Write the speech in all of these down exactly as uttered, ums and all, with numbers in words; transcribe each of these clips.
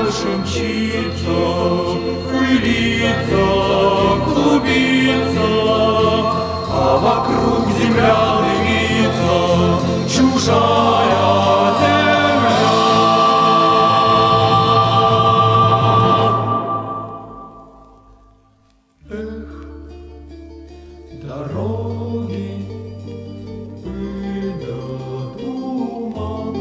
дальше мчится, пылится, клубится, а вокруг земля дымится, чужая земля. Эх, дороги, пыль да туман,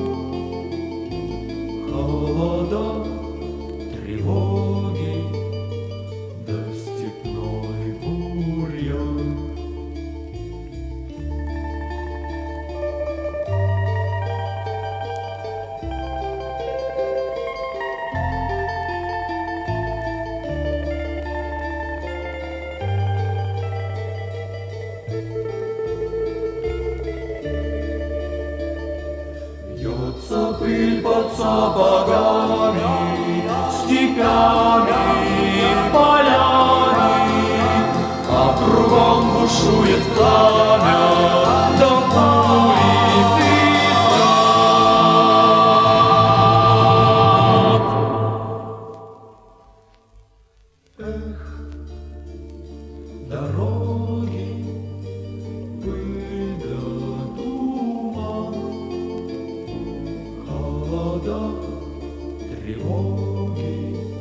холода, тревоги, да степной бурьян. Бьется пыль под сапогами, степями, полями, а кругом бушует пламя, да пули пестрят. Эх, дороги, пыль да туман, холода, тревоги,